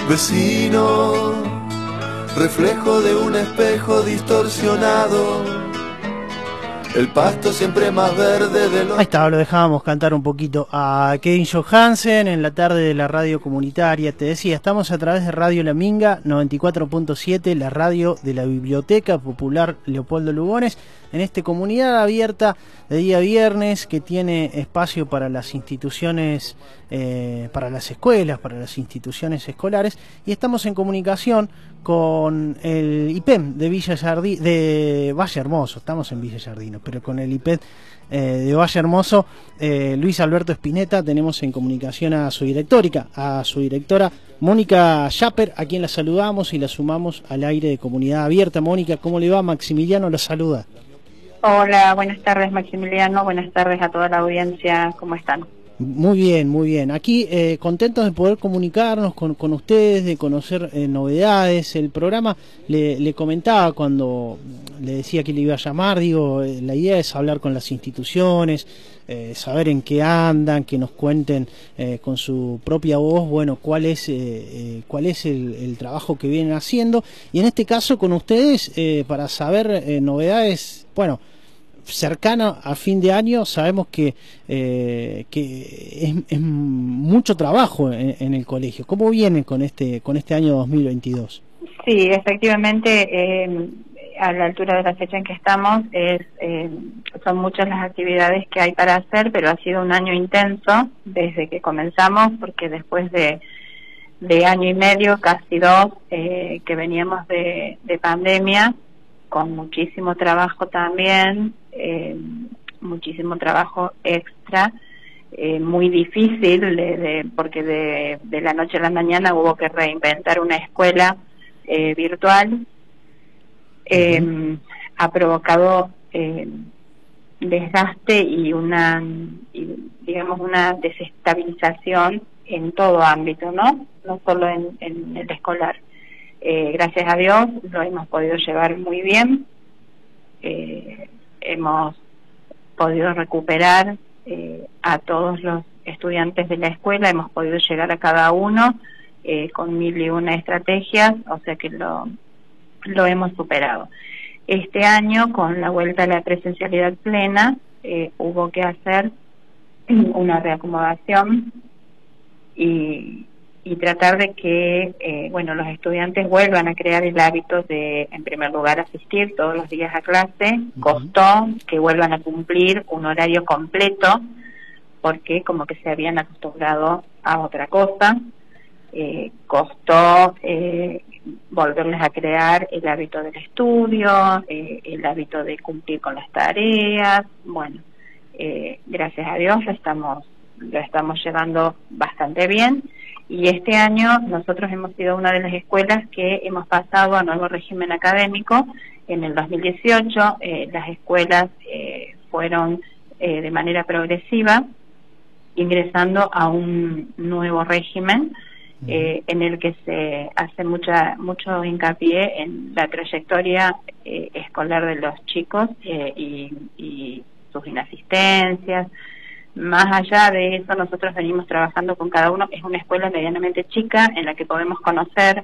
Vecino, reflejo de un espejo distorsionado, el pasto siempre más verde de los... Ahí estaba, lo dejábamos cantar un poquito a Kevin Johansen en la tarde de la radio comunitaria. Te decía, estamos a través de Radio La Minga 94.7, la radio de la Biblioteca Popular Leopoldo Lugones, en esta comunidad abierta de día viernes que tiene espacio para las instituciones, para las escuelas, para las instituciones escolares, y estamos en comunicación con el IPEM de de Valle Hermoso. Estamos en Villa Yardino, pero con el IPEM de Valle Hermoso, Luis Alberto Spinetta. Tenemos en comunicación a su directora Mónica Schapper, a quien la saludamos y la sumamos al aire de Comunidad Abierta. Mónica, ¿cómo le va? Maximiliano la saluda. Hola, buenas tardes Maximiliano, buenas tardes a toda la audiencia, ¿cómo están? Muy bien, muy bien. Aquí contentos de poder comunicarnos con ustedes, de conocer novedades. El programa le comentaba cuando le decía que le iba a llamar, digo, la idea es hablar con las instituciones, saber en qué andan, que nos cuenten con su propia voz, bueno, cuál es el trabajo que vienen haciendo. Y en este caso con ustedes, para saber novedades, bueno, cercana a fin de año. Sabemos que es mucho trabajo en el colegio. ¿Cómo vienen con este año 2022? Sí, efectivamente, a la altura de la fecha en que estamos, son muchas las actividades que hay para hacer, pero ha sido un año intenso desde que comenzamos, porque después de año y medio, casi dos, que veníamos de pandemia, con muchísimo trabajo también, muchísimo trabajo extra, muy difícil, porque de la noche a la mañana hubo que reinventar una escuela virtual. Ha provocado desgaste y digamos una desestabilización en todo ámbito, no solo en el escolar. Gracias a Dios lo hemos podido llevar muy bien, hemos podido recuperar a todos los estudiantes de la escuela, hemos podido llegar a cada uno con 1001 estrategias, o sea que lo hemos superado. Este año, con la vuelta a la presencialidad plena, hubo que hacer una reacomodación y tratar de que los estudiantes vuelvan a crear el hábito de, en primer lugar, asistir todos los días a clase. Costó que vuelvan a cumplir un horario completo, porque como que se habían acostumbrado a otra cosa. Costó volverles a crear el hábito del estudio, el hábito de cumplir con las tareas. Bueno, gracias a Dios lo estamos llevando bastante bien. Y este año nosotros hemos sido una de las escuelas que hemos pasado a nuevo régimen académico. En el 2018 las escuelas fueron de manera progresiva ingresando a un nuevo régimen en el que se hace mucho hincapié en la trayectoria escolar de los chicos y sus inasistencias. Más allá de eso, nosotros venimos trabajando con cada uno. Es una escuela medianamente chica en la que podemos conocer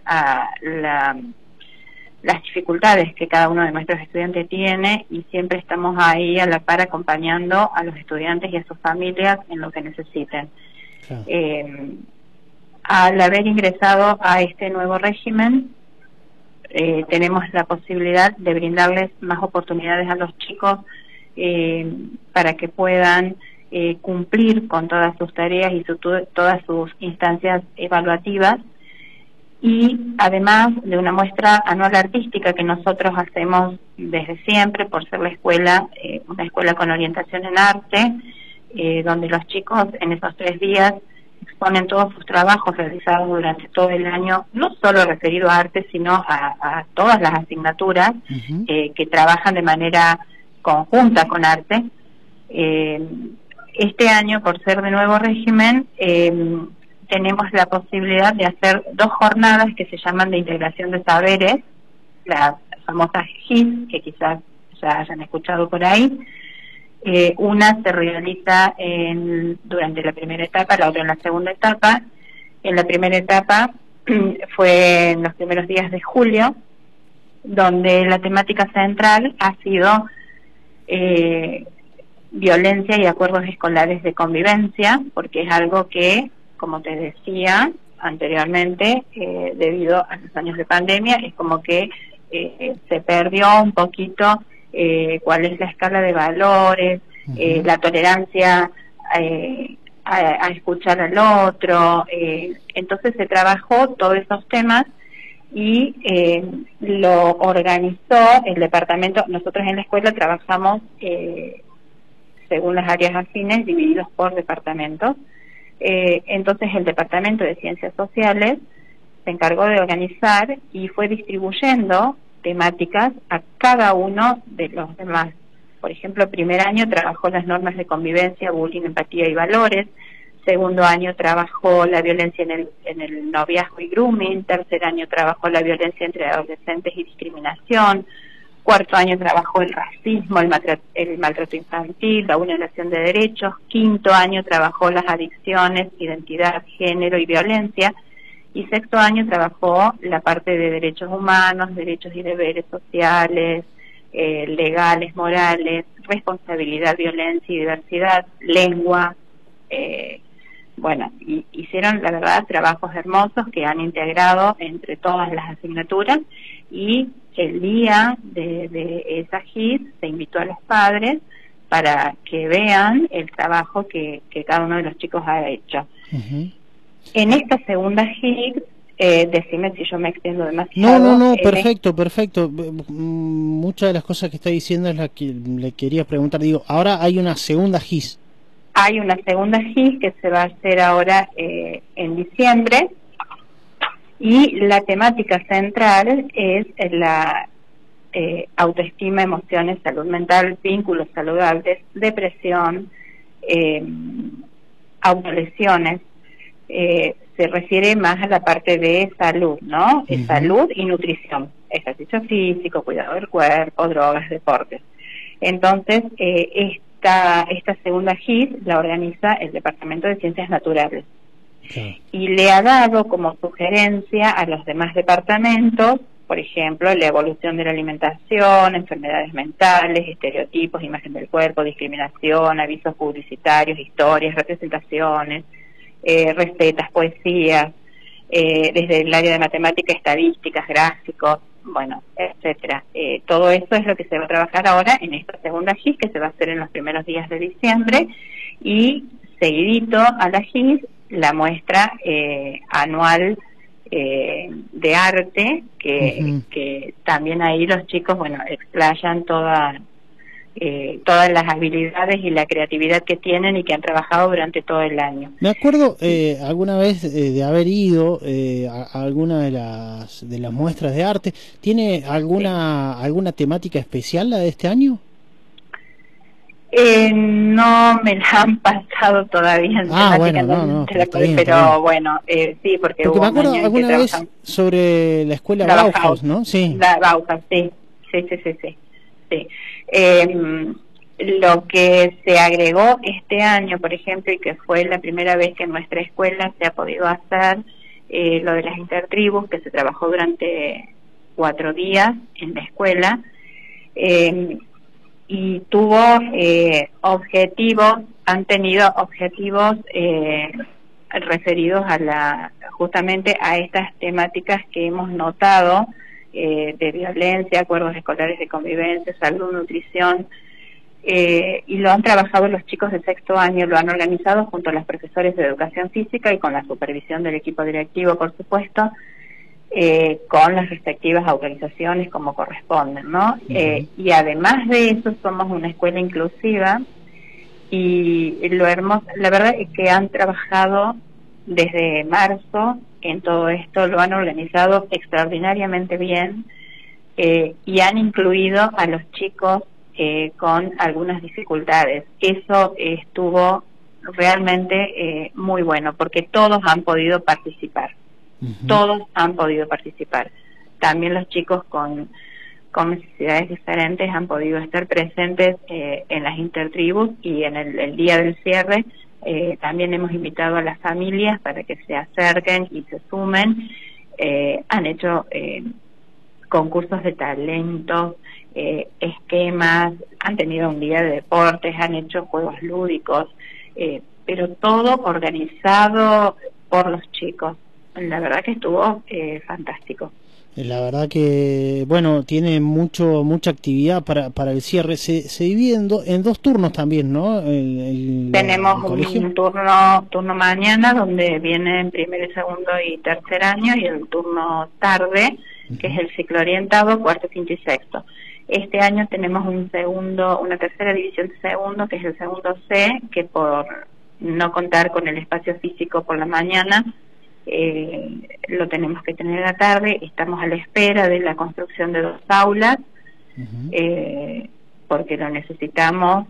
las dificultades que cada uno de nuestros estudiantes tiene, y siempre estamos ahí a la par acompañando a los estudiantes y a sus familias en lo que necesiten. Claro. Al haber ingresado a este nuevo régimen, tenemos la posibilidad de brindarles más oportunidades a los chicos para que puedan cumplir con todas sus tareas y todas sus instancias evaluativas, y además de una muestra anual artística que nosotros hacemos desde siempre, por ser la escuela, una escuela con orientación en arte, donde los chicos en esos 3 días exponen todos sus trabajos realizados durante todo el año, no solo referido a arte, sino a todas las asignaturas que trabajan de manera conjunta con arte. Este año, por ser de nuevo régimen, tenemos la posibilidad de hacer 2 jornadas que se llaman de integración de saberes, las famosas GIS, que quizás ya hayan escuchado por ahí. Una se realiza durante la primera etapa, la otra en la segunda etapa. En la primera etapa fue en los primeros días de julio, donde la temática central ha sido violencia y acuerdos escolares de convivencia, porque es algo que, como te decía anteriormente, debido a los años de pandemia, es como que se perdió un poquito cuál es la escala de valores, la tolerancia a escuchar al otro. Entonces se trabajó todos esos temas y lo organizó el departamento. Nosotros en la escuela trabajamos según las áreas afines, divididos por departamentos. Entonces el departamento de Ciencias Sociales se encargó de organizar y fue distribuyendo temáticas a cada uno de los demás. Por ejemplo, primer año trabajó las normas de convivencia, bullying, empatía y valores. Segundo año trabajó la violencia en el noviazgo y grooming. Tercer año trabajó la violencia entre adolescentes y discriminación. Cuarto año trabajó el racismo, el maltrato infantil, la vulneración de derechos. Quinto año trabajó las adicciones, identidad, género y violencia. Y sexto año trabajó la parte de derechos humanos, derechos y deberes sociales, legales, morales, responsabilidad, violencia y diversidad, lengua. Bueno, hicieron, la verdad, trabajos hermosos que han integrado entre todas las asignaturas, y el día de esa GIS se invitó a los padres para que vean el trabajo que cada uno de los chicos ha hecho. En esta segunda GIS, decime si yo me extiendo demasiado. No, perfecto. Muchas de las cosas que está diciendo es la que le quería preguntar. Digo, ahora hay una segunda GIS. Hay una segunda GIS que se va a hacer ahora en diciembre, y la temática central es la autoestima, emociones, salud mental, vínculos saludables, depresión, autolesiones. Se refiere más a la parte de salud, ¿no? Salud y nutrición, ejercicio físico, cuidado del cuerpo, drogas, deportes. Entonces, esta segunda GIS la organiza el Departamento de Ciencias Naturales. Y le ha dado como sugerencia a los demás departamentos, por ejemplo, la evolución de la alimentación, enfermedades mentales, estereotipos, imagen del cuerpo, discriminación, avisos publicitarios, historias, representaciones, recetas, poesías, desde el área de matemática, estadísticas, gráficos, bueno, etcétera. Todo eso es lo que se va a trabajar ahora en esta segunda GIS, que se va a hacer en los primeros días de diciembre, y seguidito a la GIS, la muestra anual de arte, que también ahí los chicos, bueno, explayan todas las habilidades y la creatividad que tienen y que han trabajado durante todo el año. Me acuerdo alguna vez de haber ido a alguna de las muestras de arte. ¿Tiene alguna temática especial la de este año? No me la han pasado todavía en temática, pero bueno, sí, porque hubo me acuerdo un año alguna vez sobre la escuela Bauhaus, ¿no? Sí. La Bauhaus, sí. Lo que se agregó este año, por ejemplo, y que fue la primera vez que en nuestra escuela se ha podido hacer lo de las intertribus, que se trabajó durante 4 días en la escuela, y tuvo han tenido objetivos referidos justamente a estas temáticas que hemos notado, de violencia, acuerdos escolares de convivencia, salud, nutrición, y lo han trabajado los chicos de sexto año, lo han organizado junto a los profesores de educación física y con la supervisión del equipo directivo, por supuesto, con las respectivas autorizaciones como corresponden, ¿no? Y además de eso, somos una escuela inclusiva, y lo hermoso, la verdad es que han trabajado desde marzo en todo esto, lo han organizado extraordinariamente bien, y han incluido a los chicos con algunas dificultades. Eso estuvo realmente muy bueno, porque todos han podido participar. Todos han podido participar. También los chicos con necesidades diferentes han podido estar presentes en las intertribus, y en el día del cierre también hemos invitado a las familias para que se acerquen y se sumen, han hecho concursos de talentos, esquemas, han tenido un día de deportes, han hecho juegos lúdicos, pero todo organizado por los chicos. La verdad que estuvo fantástico. La verdad que, bueno, tiene mucha actividad para el cierre. Se divide en dos turnos también, ¿no? Tenemos un turno mañana, donde vienen primer, segundo y tercer año, y el turno tarde, que es el ciclo orientado, cuarto, quinto y sexto. Este año tenemos una tercera división de segundo, que es el segundo C, que por no contar con el espacio físico por la mañana, lo tenemos que tener a la tarde. Estamos a la espera de la construcción de 2 aulas, porque lo necesitamos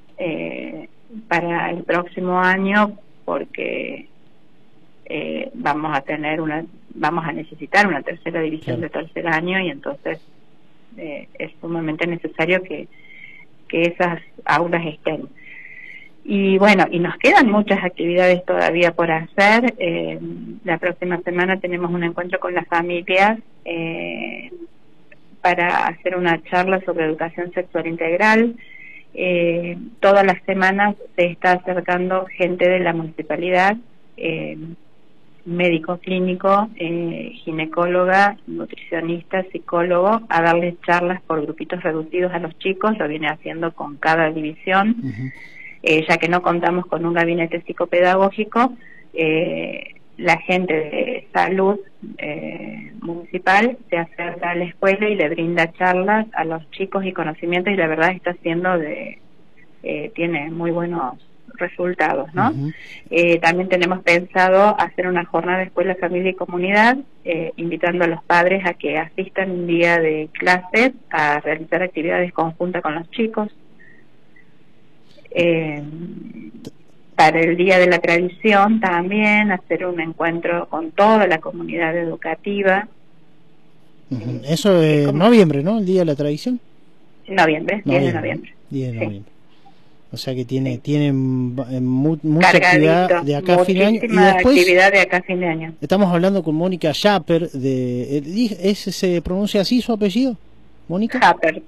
para el próximo año, porque vamos a necesitar una tercera división de tercer año, y entonces es sumamente necesario que esas aulas estén. Y bueno, y nos quedan muchas actividades todavía por hacer. La próxima semana tenemos un encuentro con las familias para hacer una charla sobre educación sexual integral. Todas las semanas se está acercando gente de la municipalidad, médico clínico, ginecóloga, nutricionista, psicólogo, a darles charlas por grupitos reducidos a los chicos. Lo viene haciendo con cada división. Ya que no contamos con un gabinete psicopedagógico, la gente de salud municipal se acerca a la escuela y le brinda charlas a los chicos y conocimientos, y la verdad está haciendo tiene muy buenos resultados, ¿no? También tenemos pensado hacer una jornada de escuela, familia y comunidad, invitando a los padres a que asistan un día de clases a realizar actividades conjuntas con los chicos. Para el Día de la Tradición también hacer un encuentro con toda la comunidad educativa. Eso es noviembre, ¿no? El Día de la Tradición. Noviembre, 10 de noviembre. 10 de noviembre. O sea que tiene mucha actividad de acá a fin de año. Y después, actividad de acá a fin de año. Estamos hablando con Mónica Schapper, ¿se pronuncia así su apellido? ¿Mónica? Schapper.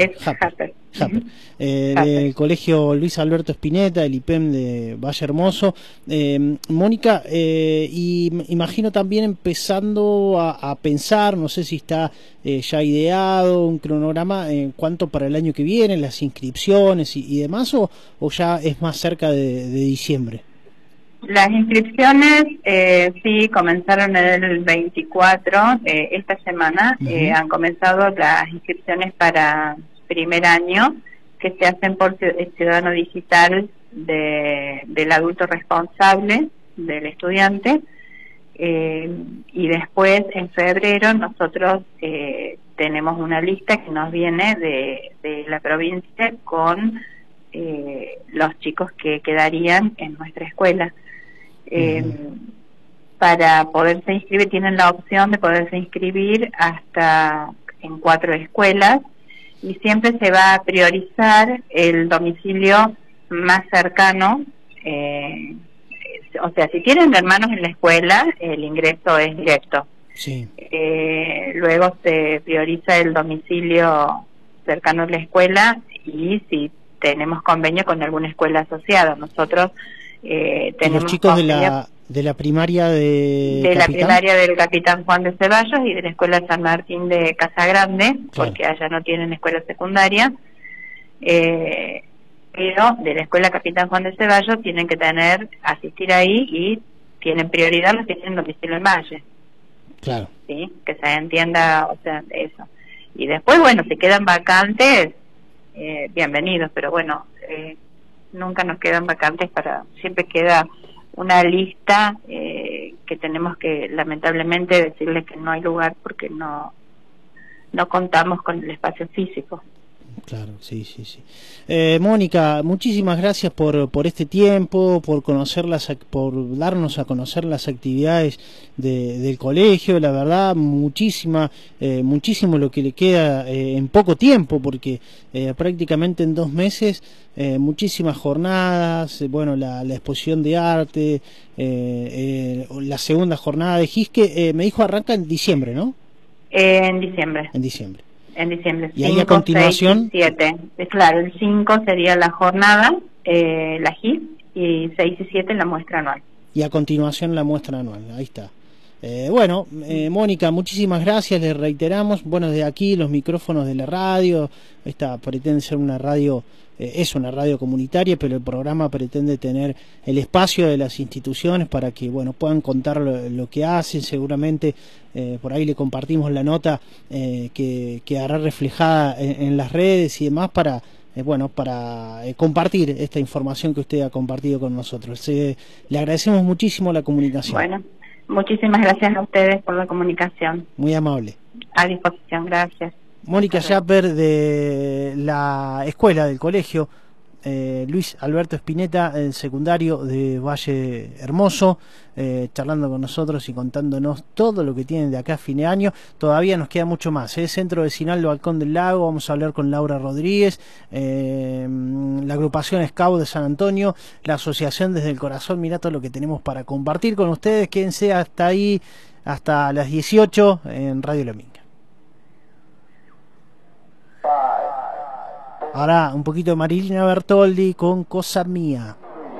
Del Colegio Luis Alberto Spinetta, del IPEM de Valle Hermoso. Mónica, imagino también empezando a pensar, no sé si está ya ideado un cronograma en cuanto para el año que viene, las inscripciones y demás, o ya es más cerca de diciembre. Las inscripciones sí comenzaron en el 24, esta semana. Han comenzado las inscripciones para primer año, que se hacen por Ciudadano Digital del adulto responsable del estudiante, y después en febrero nosotros tenemos una lista que nos viene de la provincia con los chicos que quedarían en nuestra escuela. Para poderse inscribir, tienen la opción de poderse inscribir hasta en 4 escuelas, y siempre se va a priorizar el domicilio más cercano. O sea, si tienen hermanos en la escuela, el ingreso es directo. Sí. Luego se prioriza el domicilio cercano a la escuela, y si tenemos convenio con alguna escuela asociada. Nosotros tenemos los chicos de la primaria la primaria del Capitán Juan de Ceballos y de la escuela San Martín de Casa Grande, porque allá no tienen escuela secundaria, pero de la escuela Capitán Juan de Ceballos tienen que asistir ahí, y tienen prioridad los que tienen domicilio en Valle. Claro. ¿Sí? Que se entienda, o sea, eso. Y después, bueno, si quedan vacantes, bienvenidos, pero bueno, nunca nos quedan vacantes, siempre queda una lista que tenemos que lamentablemente decirles que no hay lugar porque no contamos con el espacio físico. Claro, sí. Mónica, muchísimas gracias por este tiempo, por darnos a conocer las actividades del colegio. La verdad, muchísimo lo que le queda en poco tiempo, porque prácticamente en 2 meses, muchísimas jornadas, bueno, la exposición de arte, la segunda jornada de GISCE, me dijo arranca en diciembre, ¿no? En diciembre. En diciembre. Y 5, ahí a continuación 6 y 7. Claro, el 5 sería la jornada, la GIS, y 6 y 7 la muestra anual. Y a continuación la muestra anual, ahí está. Mónica, muchísimas gracias, le reiteramos. Bueno, desde aquí los micrófonos de la radio, esta pretende ser una radio, es una radio comunitaria, pero el programa pretende tener el espacio de las instituciones para que, bueno, puedan contar lo que hacen. Seguramente por ahí le compartimos la nota que hará reflejada en las redes y demás para compartir esta información que usted ha compartido con nosotros. Le agradecemos muchísimo la comunicación. Bueno, muchísimas gracias a ustedes por la comunicación. Muy amable. A disposición, gracias. Mónica Schapper, de la escuela del colegio Luis Alberto Spinetta, el secundario de Valle Hermoso, charlando con nosotros y contándonos todo lo que tienen de acá a fin de año. Todavía nos queda mucho más, Centro Vecinal Balcón del Lago, vamos a hablar con Laura Rodríguez, la agrupación Scout de San Antonio, la asociación Desde el Corazón. Mirá todo lo que tenemos para compartir con ustedes. Quédense hasta ahí, hasta las 18 en Radio La Minga. Ahora un poquito de Marilina Bertoldi con Cosa Mía.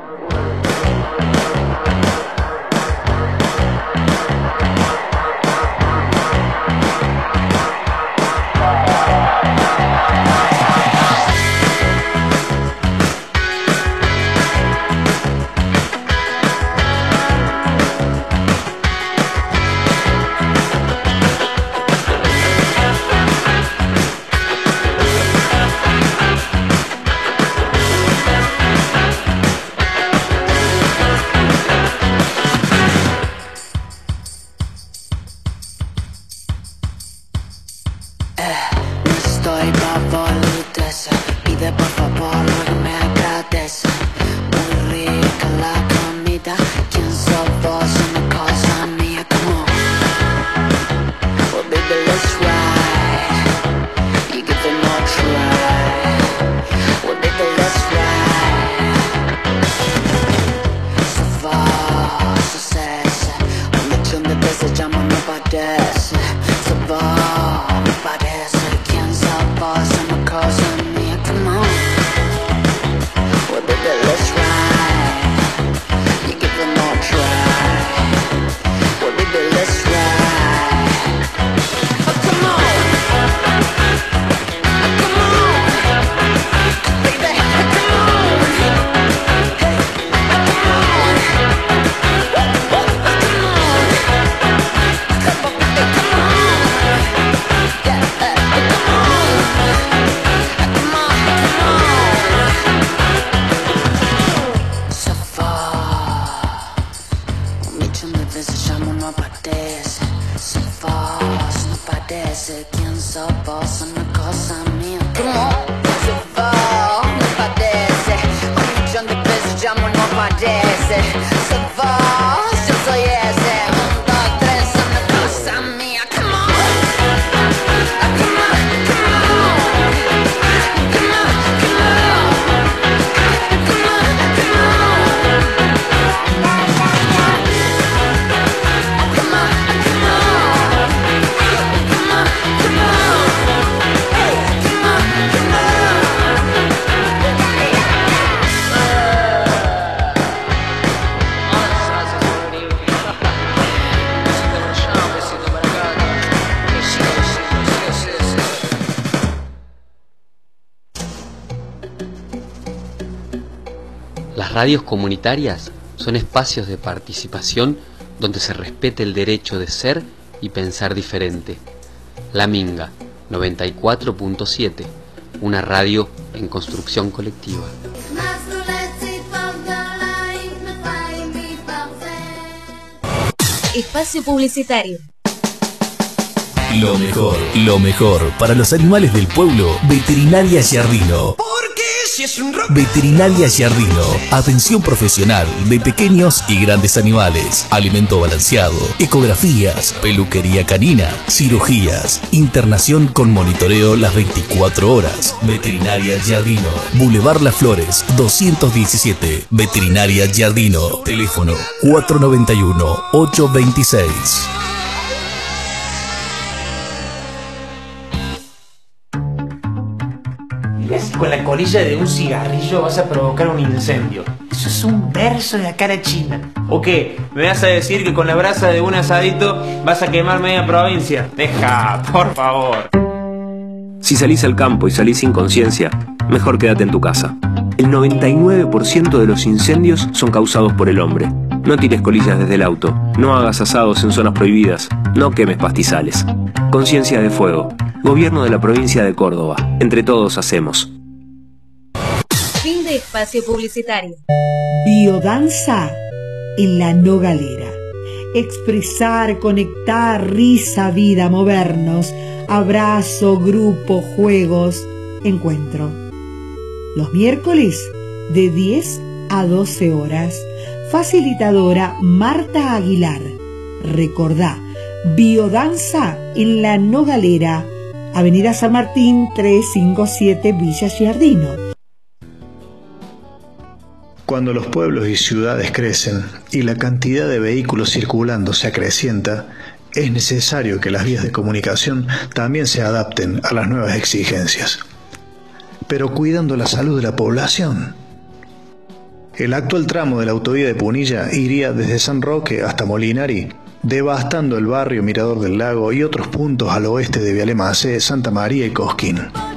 Las radios comunitarias son espacios de participación donde se respete el derecho de ser y pensar diferente. La Minga 94.7, una radio en construcción colectiva. Espacio publicitario. Lo mejor para los animales del pueblo. Veterinaria Giardino. Si es un rock. Veterinaria Giardino. Atención profesional de pequeños y grandes animales. Alimento balanceado. Ecografías. Peluquería canina. Cirugías. Internación con monitoreo las 24 horas. Veterinaria Giardino. Boulevard Las Flores 217. Veterinaria Giardino. Teléfono 491-826. Con la colilla de un cigarrillo vas a provocar un incendio. Eso es un verso de la cara china. ¿O qué? ¿Me vas a decir que con la brasa de un asadito vas a quemar media provincia? Deja, por favor. Si salís al campo y salís sin conciencia, mejor quédate en tu casa. El 99% de los incendios son causados por el hombre. No tires colillas desde el auto, no hagas asados en zonas prohibidas, no quemes pastizales. Conciencia de fuego. Gobierno de la provincia de Córdoba. Entre todos hacemos. Fin de espacio publicitario. Biodanza en la Nogalera. Expresar, conectar, risa, vida, movernos, abrazo, grupo, juegos, encuentro. Los miércoles de 10 a 12 horas. Facilitadora Marta Aguilar. Recordá, Biodanza en la Nogalera, Avenida San Martín 357, Villa Giardino. Cuando los pueblos y ciudades crecen y la cantidad de vehículos circulando se acrecienta, es necesario que las vías de comunicación también se adapten a las nuevas exigencias, pero cuidando la salud de la población. El actual tramo de la autovía de Punilla iría desde San Roque hasta Molinari, devastando el barrio Mirador del Lago y otros puntos al oeste de Vialemacé, Santa María y Cosquín.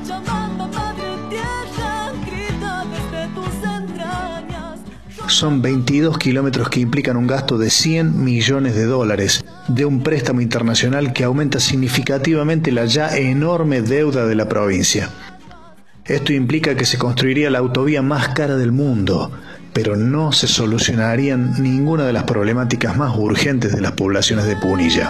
Son 22 kilómetros que implican un gasto de $100 millones de un préstamo internacional que aumenta significativamente la ya enorme deuda de la provincia. Esto implica que se construiría la autovía más cara del mundo, pero no se solucionarían ninguna de las problemáticas más urgentes de las poblaciones de Punilla.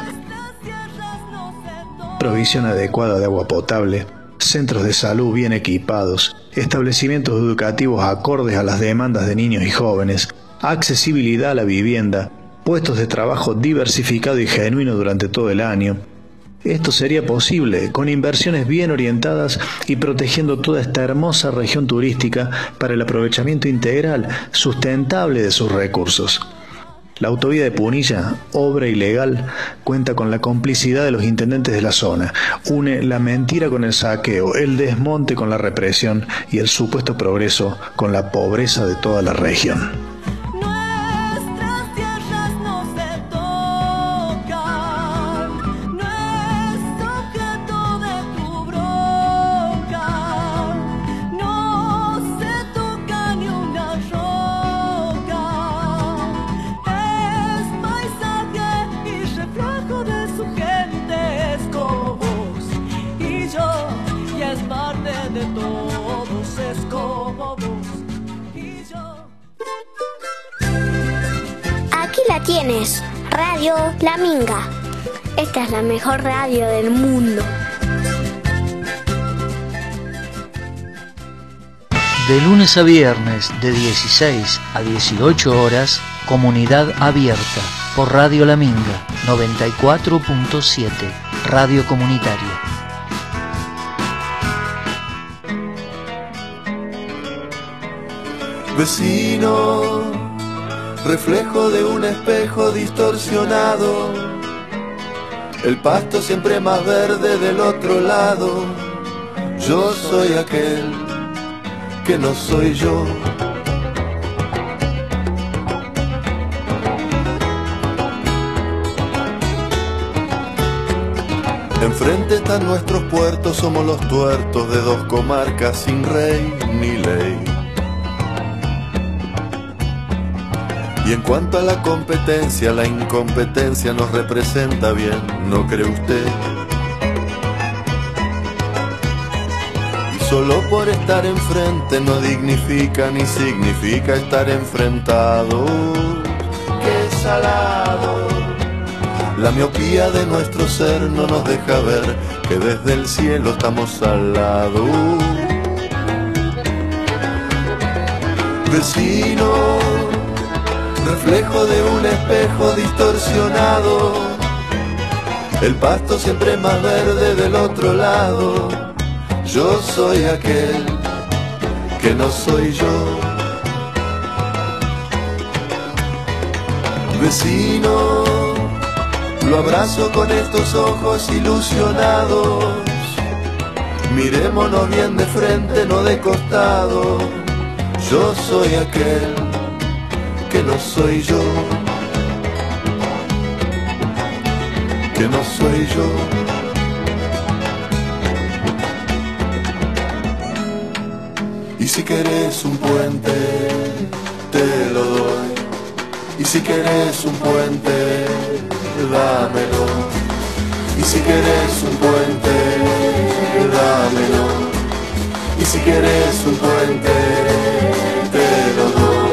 Provisión adecuada de agua potable, centros de salud bien equipados, establecimientos educativos acordes a las demandas de niños y jóvenes, accesibilidad a la vivienda, puestos de trabajo diversificado y genuino durante todo el año. Esto sería posible con inversiones bien orientadas y protegiendo toda esta hermosa región turística para el aprovechamiento integral, sustentable de sus recursos. La autovía de Punilla, obra ilegal, cuenta con la complicidad de los intendentes de la zona. Une la mentira con el saqueo, el desmonte con la represión y el supuesto progreso con la pobreza de toda la región. Tienes Radio La Minga. Esta es la mejor radio del mundo. De lunes a viernes de 16 a 18 horas, Comunidad Abierta por Radio La Minga 94.7, Radio Comunitaria. Vecino, reflejo de un espejo distorsionado, el pasto siempre más verde del otro lado. Yo soy aquel que no soy yo. Enfrente están nuestros puertos, somos los tuertos de dos comarcas sin rey ni ley. Y en cuanto a la competencia, la incompetencia nos representa bien, ¿no cree usted? Y solo por estar enfrente no dignifica ni significa estar enfrentados. ¡Qué salado! La miopía de nuestro ser no nos deja ver que desde el cielo estamos al lado. Vecino, reflejo de un espejo distorsionado, el pasto siempre más verde del otro lado. Yo soy aquel que no soy yo. Vecino, lo abrazo con estos ojos ilusionados. Mirémonos bien de frente, no de costado. Yo soy aquel que no soy yo. Que no soy yo. Y si querés un puente, te lo doy. Y si querés un puente, dámelo. Y si querés un puente, dámelo. Y si querés un puente, te lo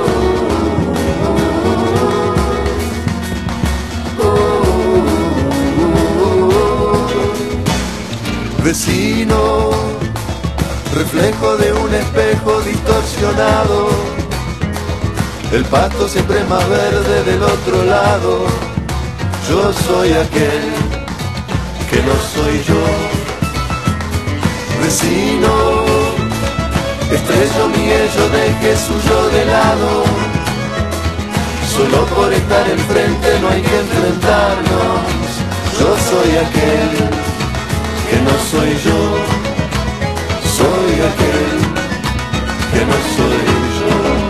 doy. Vecino, reflejo de un espejo distorsionado, el pasto siempre más verde del otro lado. Yo soy aquel que no soy yo. Vecino, estrello mi ello, deje suyo de lado. Solo por estar enfrente no hay que enfrentarnos. Yo soy aquel que no soy yo. Soy aquel que no soy yo.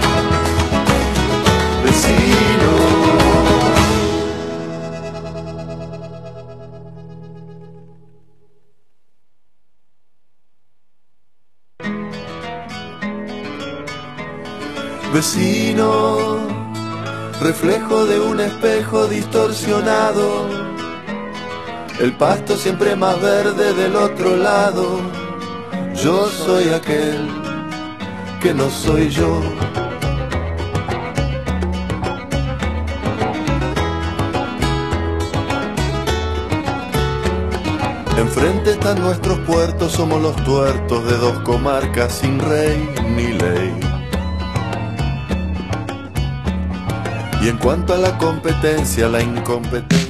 Vecino, reflejo de un espejo distorsionado, el pasto siempre más verde del otro lado. Yo soy aquel que no soy yo. Enfrente están nuestros puertos, somos los tuertos de dos comarcas sin rey ni ley. Y en cuanto a la competencia, la incompetencia.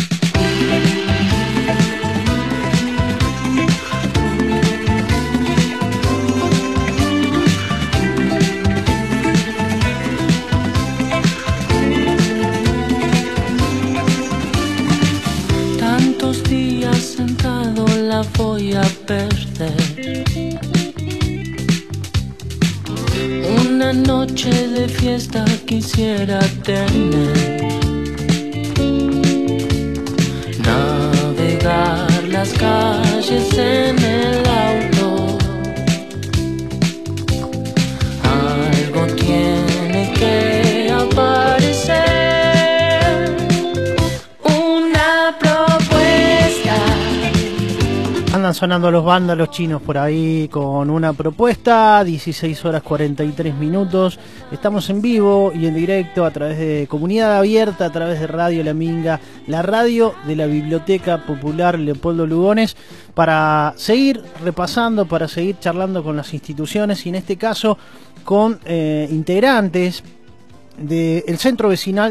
Tantos días sentado la voy a perder. Una noche de fiesta quisiera tener. Navegar las calles en el auto. Algo tiene que aparecer. Una propuesta. Andan sonando los vándalos chinos por ahí con una propuesta, 16 horas 43 minutos. Estamos en vivo y en directo a través de Comunidad Abierta, a través de Radio La Minga, la radio de la Biblioteca Popular Leopoldo Lugones, para seguir repasando, para seguir charlando con las instituciones y en este caso con integrantes del Centro Vecinal